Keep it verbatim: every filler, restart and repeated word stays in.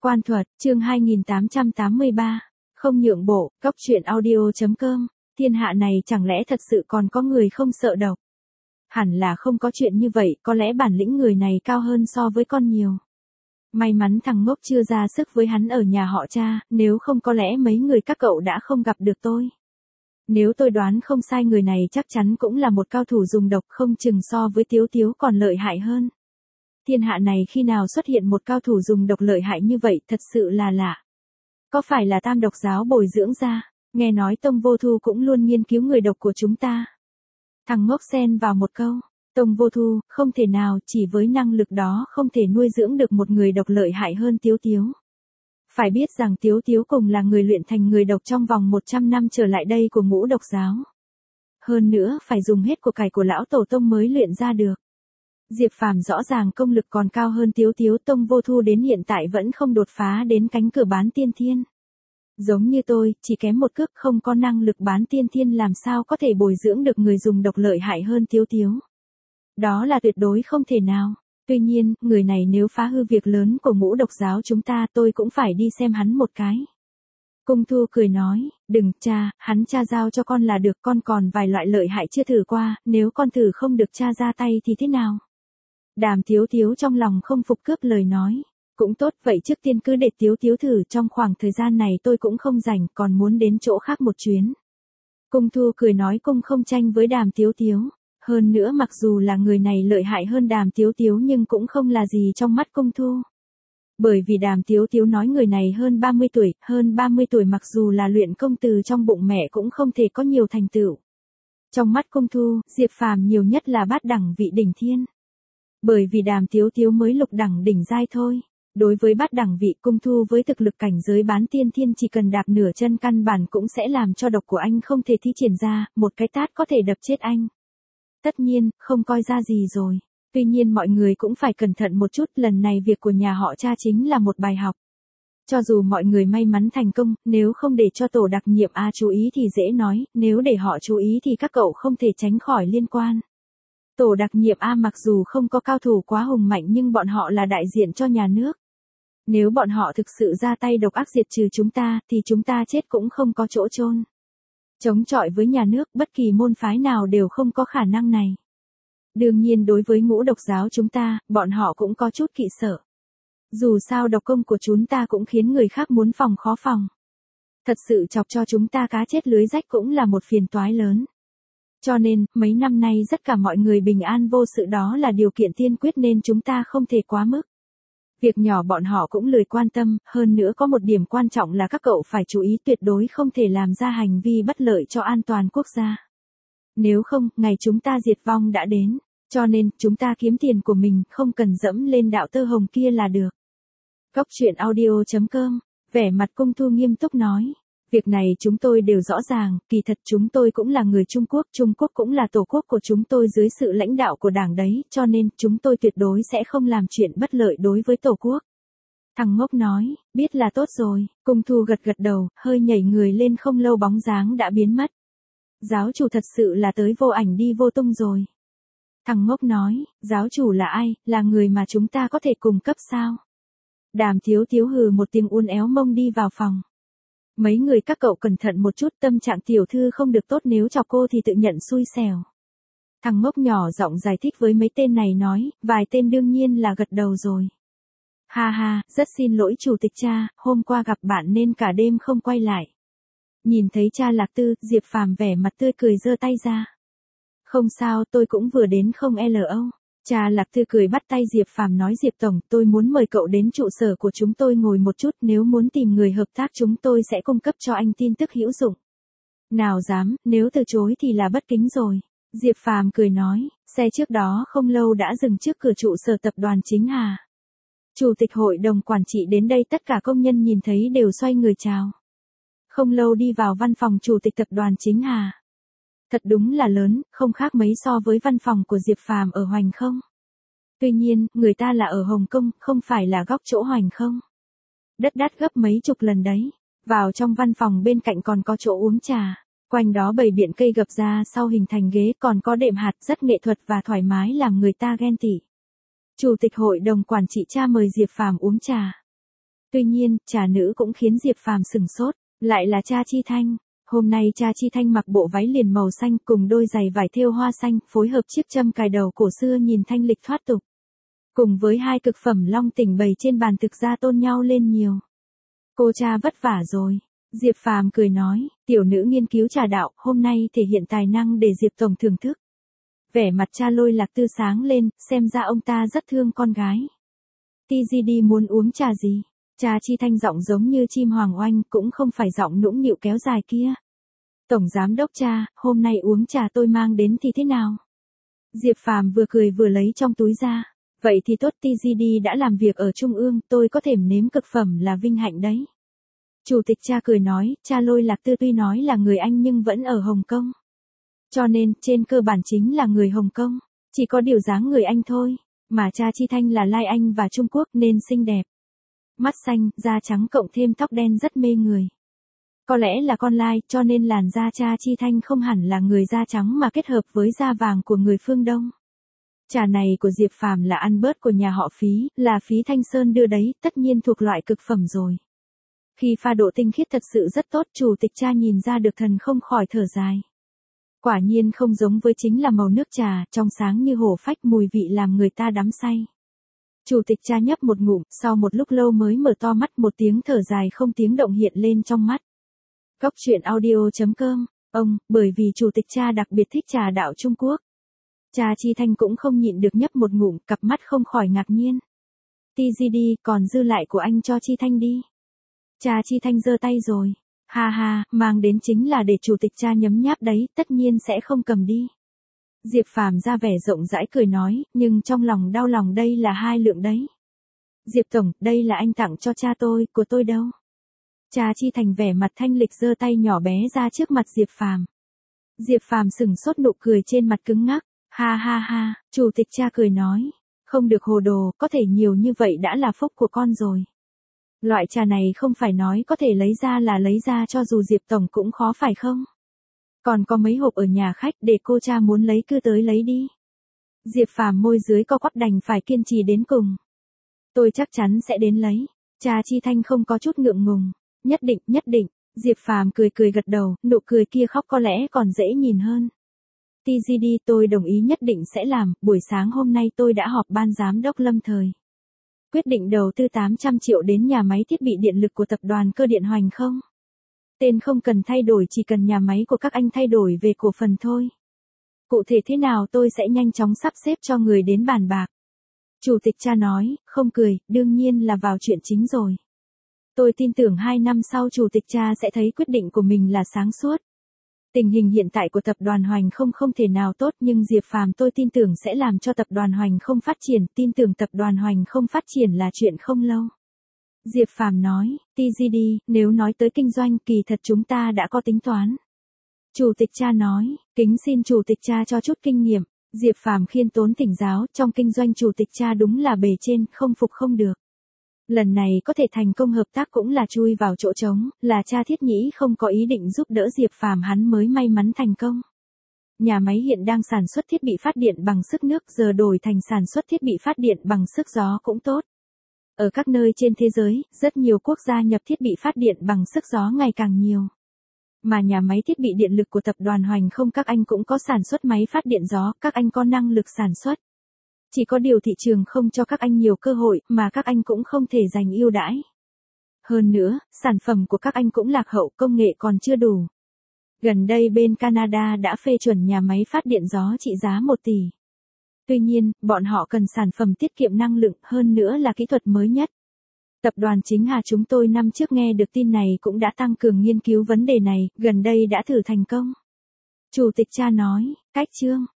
Quan thuật, chương hai nghìn tám trăm tám mươi ba. Không nhượng bộ, Góc truyện audio.com. Thiên hạ này chẳng lẽ thật sự còn có người không sợ độc? Hẳn là không có chuyện như vậy, có lẽ bản lĩnh người này cao hơn so với con nhiều. May mắn thằng ngốc chưa ra sức với hắn ở nhà họ Cha, nếu không có lẽ mấy người các cậu đã không gặp được tôi. Nếu tôi đoán không sai, người này chắc chắn cũng là một cao thủ dùng độc, không chừng so với Tiếu Tiếu còn lợi hại hơn. Thiên hạ này khi nào xuất hiện một cao thủ dùng độc lợi hại như vậy, thật sự là lạ. Có phải là Tam Độc giáo bồi dưỡng ra? Nghe nói Tông Vô Thu cũng luôn nghiên cứu người độc của chúng ta. Thằng ngốc xen vào một câu. Tông Vô Thu, không thể nào, chỉ với năng lực đó không thể nuôi dưỡng được một người độc lợi hại hơn Tiếu Tiếu. Phải biết rằng Tiếu Tiếu cùng là người luyện thành người độc trong vòng một trăm năm trở lại đây của Ngũ Độc giáo. Hơn nữa, phải dùng hết của cải của lão tổ tông mới luyện ra được. Diệp Phàm rõ ràng công lực còn cao hơn Tiếu Tiếu, Tông Vô Thu đến hiện tại vẫn không đột phá đến cánh cửa bán tiên thiên. Giống như tôi, chỉ kém một cước, không có năng lực bán tiên thiên làm sao có thể bồi dưỡng được người dùng độc lợi hại hơn Tiếu Tiếu. Đó là tuyệt đối không thể nào. Tuy nhiên, người này nếu phá hư việc lớn của Ngũ Độc giáo chúng ta, tôi cũng phải đi xem hắn một cái. Cung Thu cười nói, đừng, cha, hắn cha giao cho con là được, con còn vài loại lợi hại chưa thử qua, nếu con thử không được cha ra tay thì thế nào? Đàm Tiếu Tiếu trong lòng không phục cướp lời nói. Cũng tốt, vậy trước tiên cứ để Tiếu Tiếu thử, trong khoảng thời gian này tôi cũng không rảnh, còn muốn đến chỗ khác một chuyến. Cung Thu cười nói cung không tranh với Đàm Tiếu Tiếu. Hơn nữa mặc dù là người này lợi hại hơn Đàm Tiếu Tiếu nhưng cũng không là gì trong mắt Cung Thu. Bởi vì Đàm Tiếu Tiếu nói người này hơn ba mươi tuổi, hơn ba mươi tuổi mặc dù là luyện công từ trong bụng mẹ cũng không thể có nhiều thành tựu. Trong mắt Cung Thu, Diệp Phàm nhiều nhất là bát đẳng vị đỉnh thiên. Bởi vì Đàm Tiếu Tiếu mới lục đẳng đỉnh giai thôi. Đối với bát đẳng vị, Cung Thu với thực lực cảnh giới bán tiên thiên chỉ cần đạp nửa chân căn bản cũng sẽ làm cho độc của anh không thể thi triển ra, một cái tát có thể đập chết anh. Tất nhiên, không coi ra gì rồi. Tuy nhiên mọi người cũng phải cẩn thận một chút, lần này việc của nhà họ Cha chính là một bài học. Cho dù mọi người may mắn thành công, nếu không để cho tổ đặc nhiệm A chú ý thì dễ nói, nếu để họ chú ý thì các cậu không thể tránh khỏi liên quan. Tổ đặc nhiệm A mặc dù không có cao thủ quá hùng mạnh nhưng bọn họ là đại diện cho nhà nước. Nếu bọn họ thực sự ra tay độc ác diệt trừ chúng ta, thì chúng ta chết cũng không có chỗ chôn. Chống chọi với nhà nước, bất kỳ môn phái nào đều không có khả năng này. Đương nhiên đối với Ngũ Độc giáo chúng ta, bọn họ cũng có chút kỵ sợ. Dù sao độc công của chúng ta cũng khiến người khác muốn phòng khó phòng. Thật sự chọc cho chúng ta cá chết lưới rách cũng là một phiền toái lớn. Cho nên, mấy năm nay tất cả mọi người bình an vô sự đó là điều kiện tiên quyết nên chúng ta không thể quá mức. Việc nhỏ bọn họ cũng lười quan tâm, hơn nữa có một điểm quan trọng là các cậu phải chú ý tuyệt đối không thể làm ra hành vi bất lợi cho an toàn quốc gia. Nếu không, ngày chúng ta diệt vong đã đến, cho nên chúng ta kiếm tiền của mình, không cần dẫm lên đạo tơ hồng kia là được. Góc truyện audio.com, vẻ mặt Cung Thu nghiêm túc nói. Việc này chúng tôi đều rõ ràng, kỳ thật chúng tôi cũng là người Trung Quốc, Trung Quốc cũng là tổ quốc của chúng tôi dưới sự lãnh đạo của đảng đấy, cho nên chúng tôi tuyệt đối sẽ không làm chuyện bất lợi đối với tổ quốc. Thằng ngốc nói, biết là tốt rồi, Cung Thu gật gật đầu, hơi nhảy người lên không lâu bóng dáng đã biến mất. Giáo chủ thật sự là tới vô ảnh đi vô tung rồi. Thằng ngốc nói, giáo chủ là ai, là người mà chúng ta có thể cung cấp sao? Đàm Tiếu Tiếu hừ một tiếng uốn éo mông đi vào phòng. Mấy người các cậu cẩn thận một chút, tâm trạng tiểu thư không được tốt, nếu chọc cô thì tự nhận xui xẻo. Thằng ngốc nhỏ giọng giải thích với mấy tên này nói, vài tên đương nhiên là gật đầu rồi. Ha ha, rất xin lỗi chủ tịch Cha, hôm qua gặp bạn nên cả đêm không quay lại. Nhìn thấy Cha Lạc Tư, Diệp Phàm vẻ mặt tươi cười giơ tay ra. Không sao, tôi cũng vừa đến không lo. Cha Lạc Tư cười bắt tay Diệp Phàm nói, Diệp Tổng, tôi muốn mời cậu đến trụ sở của chúng tôi ngồi một chút, nếu muốn tìm người hợp tác chúng tôi sẽ cung cấp cho anh tin tức hữu dụng. Nào dám, nếu từ chối thì là bất kính rồi. Diệp Phàm cười nói, xe trước đó không lâu đã dừng trước cửa trụ sở tập đoàn Chính Hà. Chủ tịch hội đồng quản trị đến đây, tất cả công nhân nhìn thấy đều xoay người chào. Không lâu đi vào văn phòng chủ tịch tập đoàn Chính Hà. Thật đúng là lớn, không khác mấy so với văn phòng của Diệp Phàm ở Hoành Không. Tuy nhiên, người ta là ở Hồng Kông, không phải là góc chỗ Hoành Không. Đất đắt gấp mấy chục lần đấy. Vào trong văn phòng bên cạnh còn có chỗ uống trà. Quanh đó bày biện cây gập ra sau hình thành ghế, còn có đệm hạt, rất nghệ thuật và thoải mái làm người ta ghen tị. Chủ tịch hội đồng quản trị Cha mời Diệp Phàm uống trà. Tuy nhiên, trà nữ cũng khiến Diệp Phàm sửng sốt, lại là cha Chi Thanh. Hôm nay cha Chi Thanh mặc bộ váy liền màu xanh cùng đôi giày vải thêu hoa xanh, phối hợp chiếc châm cài đầu cổ xưa nhìn thanh lịch thoát tục. Cùng với hai cực phẩm long tỉnh bày trên bàn thực ra tôn nhau lên nhiều. Cô cha vất vả rồi. Diệp Phàm cười nói, tiểu nữ nghiên cứu trà đạo, hôm nay thể hiện tài năng để Diệp tổng thưởng thức. Vẻ mặt cha Lôi Lạc Tư sáng lên, xem ra ông ta rất thương con gái. tê giê đê muốn uống trà gì? Cha Chi Thanh giọng giống như chim hoàng oanh, cũng không phải giọng nũng nịu kéo dài kia. Tổng giám đốc cha, hôm nay uống trà tôi mang đến thì thế nào? Diệp Phàm vừa cười vừa lấy trong túi ra. Vậy thì tốt, tê giê đê đã làm việc ở Trung ương, tôi có thể nếm cực phẩm là vinh hạnh đấy. Chủ tịch cha cười nói, cha Lôi Lạc Tư tuy nói là người Anh nhưng vẫn ở Hồng Kông. Cho nên, trên cơ bản chính là người Hồng Kông, chỉ có điều dáng người Anh thôi, mà cha Chi Thanh là lai Anh và Trung Quốc nên xinh đẹp. Mắt xanh, da trắng cộng thêm tóc đen rất mê người. Có lẽ là con lai, cho nên làn da cha Chi Thanh không hẳn là người da trắng mà kết hợp với da vàng của người phương Đông. Trà này của Diệp Phàm là ăn bớt của nhà họ Phí, là Phí Thanh Sơn đưa đấy, tất nhiên thuộc loại cực phẩm rồi. Khi pha độ tinh khiết thật sự rất tốt, chủ tịch cha nhìn ra được thần không khỏi thở dài. Quả nhiên không giống với chính là màu nước trà, trong sáng như hổ phách, mùi vị làm người ta đắm say. Chủ tịch cha nhấp một ngụm, sau một lúc lâu mới mở to mắt, một tiếng thở dài không tiếng động hiện lên trong mắt. Cốc truyện audio chấm com, ông, bởi vì chủ tịch cha đặc biệt thích trà đạo Trung Quốc. Cha Chi Thanh cũng không nhịn được nhấp một ngụm, cặp mắt không khỏi ngạc nhiên. tê giê đê, còn dư lại của anh cho Chi Thanh đi. Cha Chi Thanh giơ tay rồi. Ha ha, mang đến chính là để chủ tịch cha nhấm nháp đấy, tất nhiên sẽ không cầm đi. Diệp Phàm ra vẻ rộng rãi cười nói, nhưng trong lòng đau lòng, đây là hai lượng đấy. Diệp tổng, đây là anh tặng cho cha tôi, của tôi đâu. Cha Chi Thành vẻ mặt thanh lịch giơ tay nhỏ bé ra trước mặt Diệp Phàm. Diệp Phàm sừng sốt, nụ cười trên mặt cứng ngắc. Ha ha ha, chủ tịch cha cười nói, không được hồ đồ, có thể nhiều như vậy đã là phúc của con rồi. Loại trà này không phải nói có thể lấy ra là lấy ra, cho dù Diệp tổng cũng khó phải không? Còn có mấy hộp ở nhà khách, để cô cha muốn lấy cứ tới lấy đi. Diệp Phàm môi dưới co quắp đành phải kiên trì đến cùng. Tôi chắc chắn sẽ đến lấy. Cha Chi Thanh không có chút ngượng ngùng. Nhất định, nhất định. Diệp Phàm cười cười gật đầu, nụ cười kia khóc có lẽ còn dễ nhìn hơn. tê giê đê, tôi đồng ý, nhất định sẽ làm. Buổi sáng hôm nay tôi đã họp ban giám đốc lâm thời. Quyết định đầu tư tám trăm triệu đến nhà máy thiết bị điện lực của tập đoàn Cơ điện Hoành không? Tên không cần thay đổi, chỉ cần nhà máy của các anh thay đổi về cổ phần thôi. Cụ thể thế nào tôi sẽ nhanh chóng sắp xếp cho người đến bàn bạc. Chủ tịch cha nói, không cười, đương nhiên là vào chuyện chính rồi. Tôi tin tưởng hai năm sau chủ tịch cha sẽ thấy quyết định của mình là sáng suốt. Tình hình hiện tại của tập đoàn Hoành không không thể nào tốt, nhưng Diệp Phàm tôi tin tưởng sẽ làm cho tập đoàn Hoành không phát triển, tin tưởng tập đoàn Hoành không phát triển là chuyện không lâu. Diệp Phàm nói, tê giê đê, nếu nói tới kinh doanh kỳ thật chúng ta đã có tính toán. Chủ tịch cha nói, kính xin chủ tịch cha cho chút kinh nghiệm. Diệp Phàm khiêm tốn thỉnh giáo, trong kinh doanh chủ tịch cha đúng là bề trên, không phục không được. Lần này có thể thành công hợp tác cũng là chui vào chỗ trống, là cha thiết nhĩ không có ý định giúp đỡ Diệp Phàm hắn mới may mắn thành công. Nhà máy hiện đang sản xuất thiết bị phát điện bằng sức nước, giờ đổi thành sản xuất thiết bị phát điện bằng sức gió cũng tốt. Ở các nơi trên thế giới, rất nhiều quốc gia nhập thiết bị phát điện bằng sức gió ngày càng nhiều. Mà nhà máy thiết bị điện lực của tập đoàn Hoành không các anh cũng có sản xuất máy phát điện gió, các anh có năng lực sản xuất. Chỉ có điều thị trường không cho các anh nhiều cơ hội, mà các anh cũng không thể giành ưu đãi. Hơn nữa, sản phẩm của các anh cũng lạc hậu, công nghệ còn chưa đủ. Gần đây bên Canada đã phê chuẩn nhà máy phát điện gió trị giá một tỷ. Tuy nhiên, bọn họ cần sản phẩm tiết kiệm năng lượng, hơn nữa là kỹ thuật mới nhất. Tập đoàn Chính Hà chúng tôi năm trước nghe được tin này cũng đã tăng cường nghiên cứu vấn đề này, gần đây đã thử thành công. Chủ tịch cha nói, cách chương.